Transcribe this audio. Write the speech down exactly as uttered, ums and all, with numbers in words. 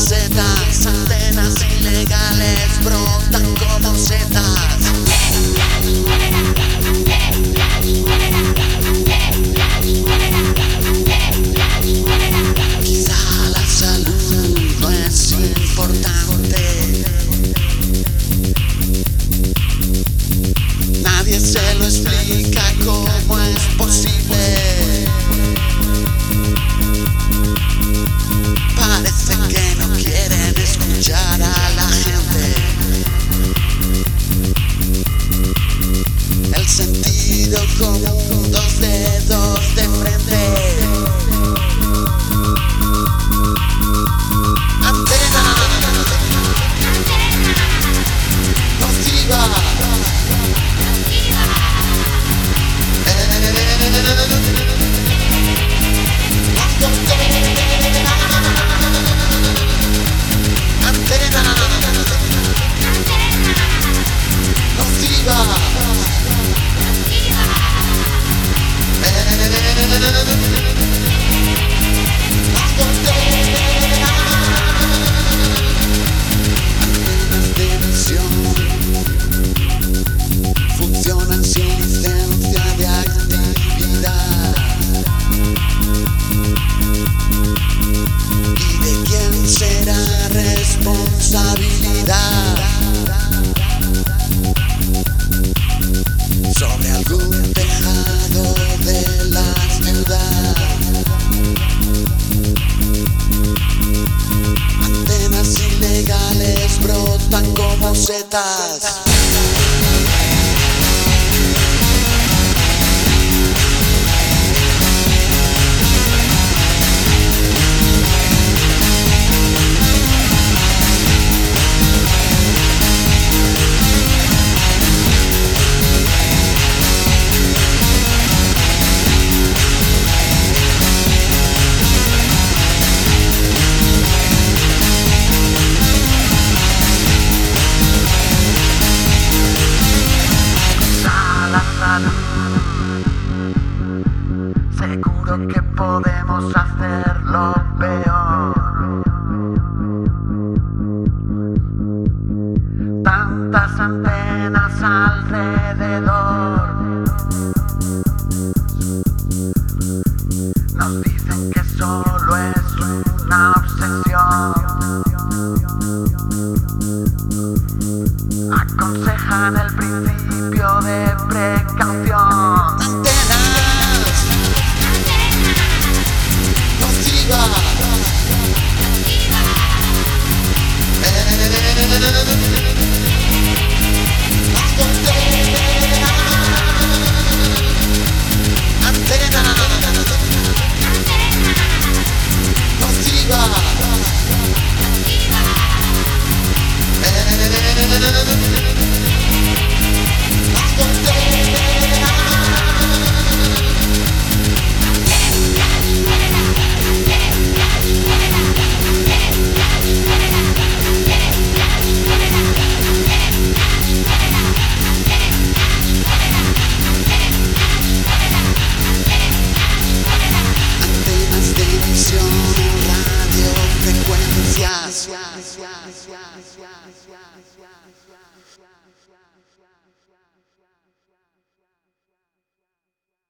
setas, antenas ilegales brotan como setas. Quizá la salud no es importante, nadie se lo explica cómo es posible. Parece que no quieren escuchar a la gente. El sentido común, dos dedos de frente. Antena nociva. Funcionan sin licencia de actividad. ¿Y de quién será responsabilidad? Sobre algún tejado de la ciudad. Antenas ilegales brotan como setas. Seguro que podemos hacerlo peor. Tantas antenas alrededor nos dicen que solo es una obsesión. Aconsejan el principio de precaución. Antenas nociva. Antena nociva. Antenas de emisión en radiofrecuencias.